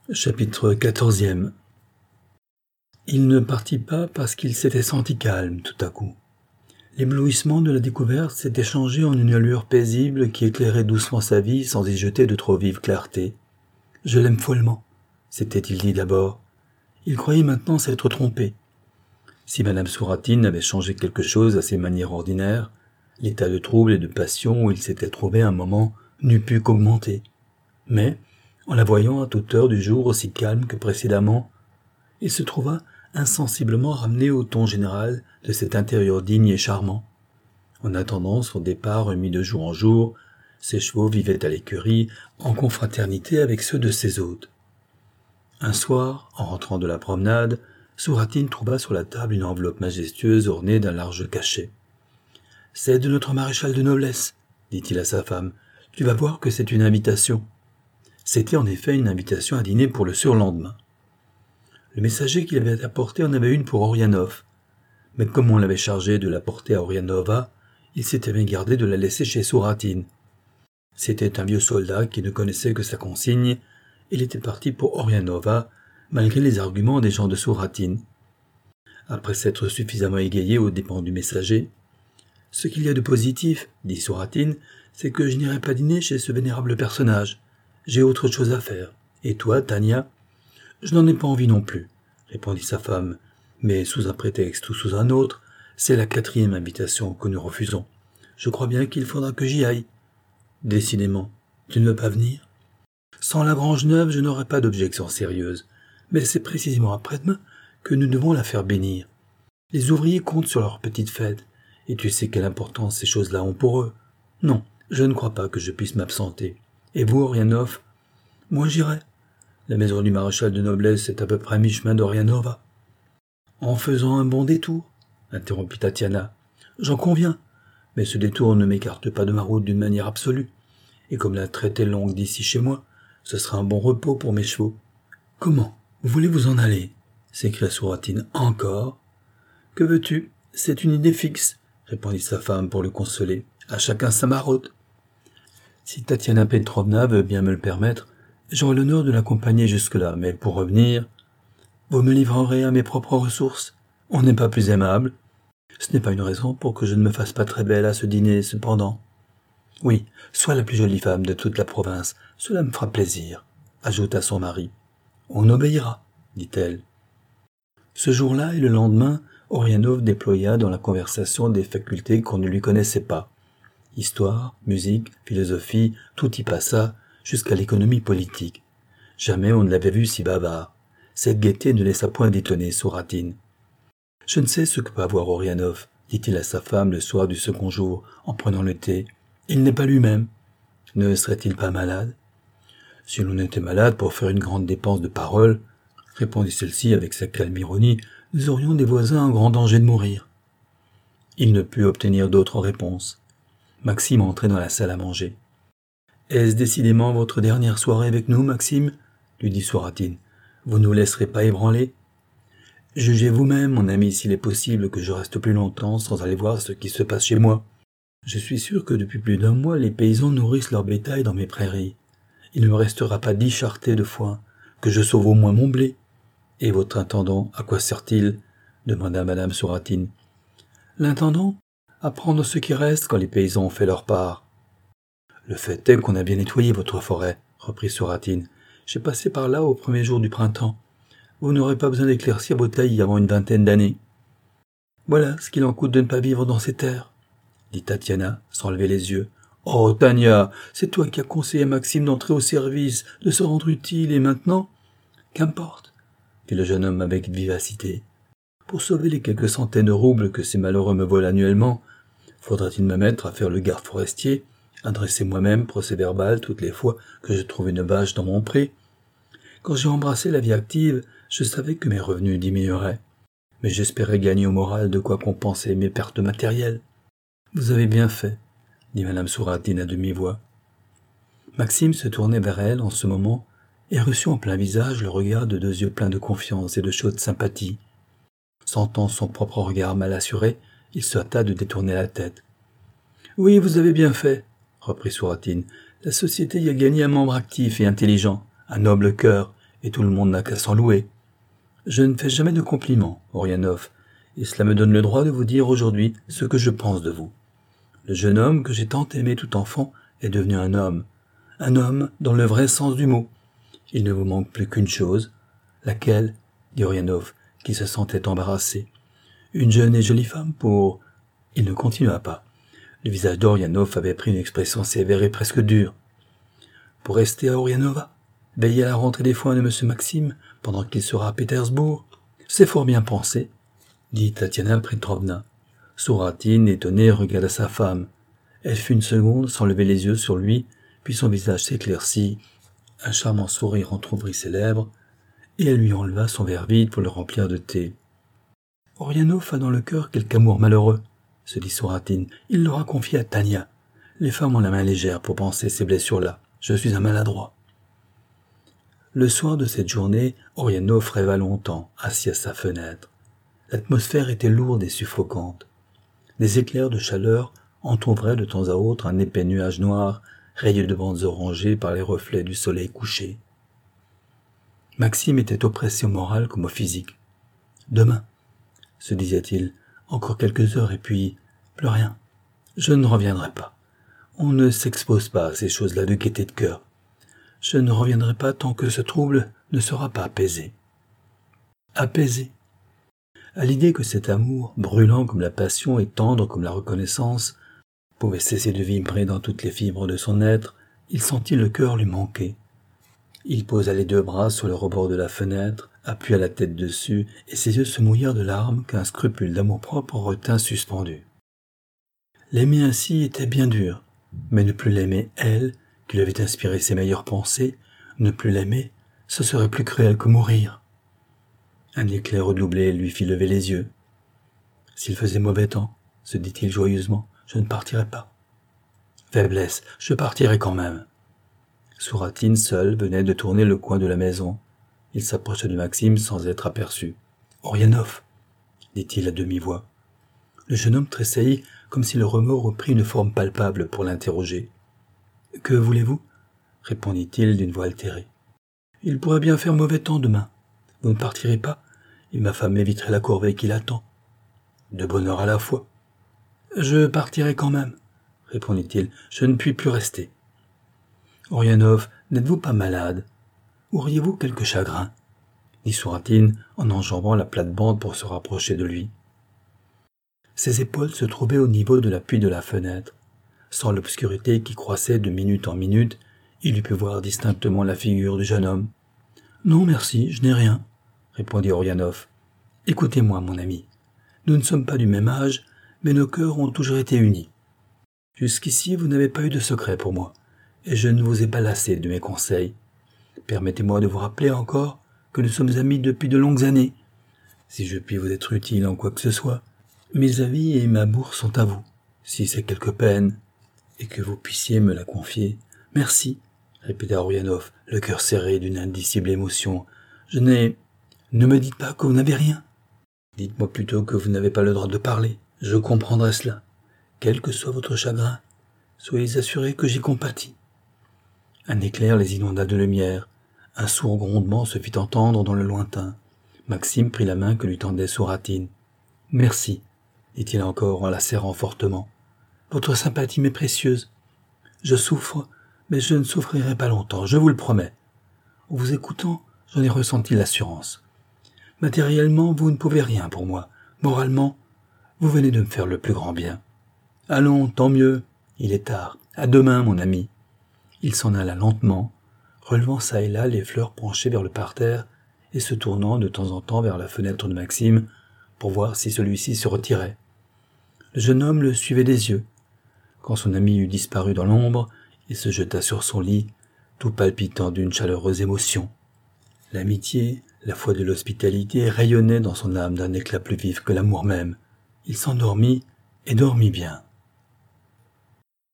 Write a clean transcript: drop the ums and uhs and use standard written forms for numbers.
Chapitre 14. Il ne partit pas parce qu'il s'était senti calme tout à coup. L'éblouissement de la découverte s'était changé en une allure paisible qui éclairait doucement sa vie sans y jeter de trop vive clarté. « Je l'aime follement », s'était-il dit d'abord. Il croyait maintenant s'être trompé. Si Madame Souratine avait changé quelque chose à ses manières ordinaires, l'état de trouble et de passion où il s'était trouvé un moment n'eût pu qu'augmenter. Mais, en la voyant à toute heure du jour aussi calme que précédemment, il se trouva insensiblement ramené au ton général de cet intérieur digne et charmant. En attendant son départ remis de jour en jour, ses chevaux vivaient à l'écurie en confraternité avec ceux de ses hôtes. Un soir, en rentrant de la promenade, Souratine trouva sur la table une enveloppe majestueuse ornée d'un large cachet. « C'est de notre maréchal de noblesse, » dit-il à sa femme. « Tu vas voir que c'est une invitation. » C'était en effet une invitation à dîner pour le surlendemain. Le messager qui l'avait apporté en avait une pour Orianov, mais comme on l'avait chargé de la porter à Orianova, il s'était bien gardé de la laisser chez Souratine. C'était un vieux soldat qui ne connaissait que sa consigne. Il était parti pour Orianova, malgré les arguments des gens de Souratine. Après s'être suffisamment égayé aux dépens du messager, « Ce qu'il y a de positif, dit Souratine, c'est que je n'irai pas dîner chez ce vénérable personnage. J'ai autre chose à faire. Et toi, Tania ?»« Je n'en ai pas envie non plus, » répondit sa femme, mais sous un prétexte ou sous un autre, c'est la 4e invitation que nous refusons. Je crois bien qu'il faudra que j'y aille. Décidément, tu ne veux pas venir ? Sans la Grange Neuve, je n'aurai pas d'objection sérieuse, mais c'est précisément après-demain que nous devons la faire bénir. Les ouvriers comptent sur leur petite fête, et tu sais quelle importance ces choses-là ont pour eux. Non, je ne crois pas que je puisse m'absenter. Et vous, Orianov ? Moi, j'irai. La maison du maréchal de noblesse est à peu près à mi-chemin d'Orianova. En faisant un bon détour, interrompit Tatiana. J'en conviens, mais ce détour ne m'écarte pas de ma route d'une manière absolue. Et comme la traite est longue d'ici chez moi, ce sera un bon repos pour mes chevaux. Comment ? Vous voulez vous en aller ? S'écria Souratine. Encore ? Que veux-tu ? C'est une idée fixe, répondit sa femme pour le consoler. À chacun sa marotte. Si Tatiana Petrovna veut bien me le permettre, j'aurai l'honneur de l'accompagner jusque-là, mais pour revenir, vous me livrerez à mes propres ressources. On n'est pas plus aimable. Ce n'est pas une raison pour que je ne me fasse pas très belle à ce dîner, cependant. Oui, sois la plus jolie femme de toute la province, cela me fera plaisir, ajouta son mari. On obéira, dit-elle. Ce jour-là et le lendemain, Orianov déploya dans la conversation des facultés qu'on ne lui connaissait pas. Histoire, musique, philosophie, tout y passa, jusqu'à l'économie politique. Jamais on ne l'avait vu si bavard. Cette gaieté ne laissa point d'étonner Souratine. « Je ne sais ce que peut avoir Orianov, » dit-il à sa femme le soir du second jour, en prenant le thé. « Il n'est pas lui-même. Ne serait-il pas malade ?»« Si l'on était malade pour faire une grande dépense de parole, » répondit celle-ci avec sa calme ironie, « nous aurions des voisins en grand danger de mourir. » Il ne put obtenir d'autre réponse. Maxime entrait dans la salle à manger. « Est-ce décidément votre dernière soirée avec nous, Maxime ?» lui dit Souratine. « Vous ne vous laisserez pas ébranler ? Jugez vous-même, mon ami, s'il est possible que je reste plus longtemps sans aller voir ce qui se passe chez moi. Je suis sûr que depuis plus d'un mois, les paysans nourrissent leur bétail dans mes prairies. Il ne me restera pas 10 charretées de foin, que je sauve au moins mon blé. Et votre intendant, à quoi sert-il ? Demanda madame Souratine. L'intendant ? À prendre ce qui reste quand les paysans ont fait leur part. Le fait est qu'on a bien nettoyé votre forêt, reprit Souratine. J'ai passé par là au premier jour du printemps. Vous n'aurez pas besoin d'éclaircir vos taillis avant une 20aine d'années. Voilà ce qu'il en coûte de ne pas vivre dans ces terres, dit Tatiana, sans lever les yeux. Oh, Tania, c'est toi qui as conseillé à Maxime d'entrer au service, de se rendre utile, et maintenant ? Qu'importe, dit le jeune homme avec vivacité. Pour sauver les quelques centaines de roubles que ces malheureux me volent annuellement, faudra-t-il me mettre à faire le garde forestier, à dresser moi-même procès-verbal toutes les fois que je trouve une vache dans mon pré ? Quand j'ai embrassé la vie active, je savais que mes revenus diminueraient, mais j'espérais gagner au moral de quoi compenser mes pertes matérielles. Vous avez bien fait, dit madame Souratine à demi-voix. Maxime se tournait vers elle en ce moment et reçut en plein visage le regard de 2 yeux pleins de confiance et de chaude sympathie. Sentant son propre regard mal assuré, il se hâta de détourner la tête. « Oui, vous avez bien fait, » reprit Souratine. « La société y a gagné un membre actif et intelligent, un noble cœur, et tout le monde n'a qu'à s'en louer. Je ne fais jamais de compliments, Orianov, et cela me donne le droit de vous dire aujourd'hui ce que je pense de vous. Le jeune homme que j'ai tant aimé tout enfant est devenu un homme dans le vrai sens du mot. Il ne vous manque plus qu'une chose. Laquelle? Dit Orianov, qui se sentait embarrassé. Une jeune et jolie femme pour... Il ne continua pas. Le visage d'Orianov avait pris une expression sévère et presque dure. Pour rester à Orianova, veiller à la rentrée des foins de M. Maxime pendant qu'il sera à Pétersbourg, c'est fort bien pensé, dit Tatiana Petrovna. Souratine, étonnée, regarda sa femme. Elle fut une seconde sans lever les yeux sur lui, puis son visage s'éclaircit, un charmant sourire entr'ouvrit ses lèvres, et elle lui enleva son verre vide pour le remplir de thé. Orianov a dans le cœur quelque amour malheureux, se dit Souratine. Il l'aura confié à Tania. Les femmes ont la main légère pour penser ces blessures-là. Je suis un maladroit. Le soir de cette journée, Orianov rêva longtemps, assis à sa fenêtre. L'atmosphère était lourde et suffocante. Des éclairs de chaleur entouraient de temps à autre un épais nuage noir, rayé de bandes orangées par les reflets du soleil couché. Maxime était oppressé au moral comme au physique. Demain, se disait-il, encore quelques heures et puis plus rien. Je ne reviendrai pas. On ne s'expose pas à ces choses-là de gaieté de cœur. Je ne reviendrai pas tant que ce trouble ne sera pas apaisé. Apaisé. À l'idée que cet amour, brûlant comme la passion et tendre comme la reconnaissance, pouvait cesser de vibrer dans toutes les fibres de son être, il sentit le cœur lui manquer. Il posa les deux bras sur le rebord de la fenêtre, appuya la tête dessus, et ses yeux se mouillèrent de larmes qu'un scrupule d'amour-propre retint suspendus. L'aimer ainsi était bien dur, mais ne plus l'aimer, elle, qui lui avait inspiré ses meilleures pensées, ne plus l'aimer, ce serait plus cruel que mourir. Un éclair redoublé lui fit lever les yeux. S'il faisait mauvais temps, se dit-il joyeusement, je ne partirai pas. Faiblesse, je partirai quand même. Souratine seule venait de tourner le coin de la maison. Il s'approcha de Maxime sans être aperçu. « Orianov !» dit-il à demi-voix. Le jeune homme tressaillit comme si le remords eût pris une forme palpable pour l'interroger. « Que voulez-vous » répondit-il d'une voix altérée. « Il pourrait bien faire mauvais temps demain. Vous ne partirez pas, et ma femme éviterait la corvée qui l'attend. De bonne heure à la fois. »« Je partirai quand même, » répondit-il. « Je ne puis plus rester. »« Orianov, n'êtes-vous pas malade? Auriez-vous quelque chagrin ?» dit Souratine en enjambant la plate-bande pour se rapprocher de lui. Ses épaules se trouvaient au niveau de l'appui de la fenêtre. Sans l'obscurité qui croissait de minute en minute, il eût pu voir distinctement la figure du jeune homme. « Non, merci, je n'ai rien, » répondit Orianov. « Écoutez-moi, mon ami. Nous ne sommes pas du même âge, mais nos cœurs ont toujours été unis. Jusqu'ici, vous n'avez pas eu de secret pour moi, et je ne vous ai pas lassé de mes conseils. Permettez-moi de vous rappeler encore que nous sommes amis depuis de longues années. Si je puis vous être utile en quoi que ce soit, mes avis et ma bourse sont à vous. Si c'est quelque peine, et que vous puissiez me la confier, merci, répéta Orianov, le cœur serré d'une indicible émotion. Ne me dites pas que vous n'avez rien. Dites-moi plutôt que vous n'avez pas le droit de parler. Je comprendrai cela. Quel que soit votre chagrin, soyez assurés que j'y compatis. Un éclair les inonda de lumière. Un sourd grondement se fit entendre dans le lointain. Maxime prit la main que lui tendait Souratine. « Merci, » dit-il encore en la serrant fortement. « Votre sympathie m'est précieuse. Je souffre, mais je ne souffrirai pas longtemps, je vous le promets. En vous écoutant, j'en ai ressenti l'assurance. Matériellement, vous ne pouvez rien pour moi. Moralement, vous venez de me faire le plus grand bien. Allons, tant mieux, il est tard. À demain, mon ami. » Il s'en alla lentement, relevant çà et là les fleurs penchées vers le parterre et se tournant de temps en temps vers la fenêtre de Maxime pour voir si celui-ci se retirait. Le jeune homme le suivait des yeux. Quand son ami eut disparu dans l'ombre, il se jeta sur son lit, tout palpitant d'une chaleureuse émotion. L'amitié, la foi de l'hospitalité rayonnaient dans son âme d'un éclat plus vif que l'amour même. Il s'endormit et dormit bien.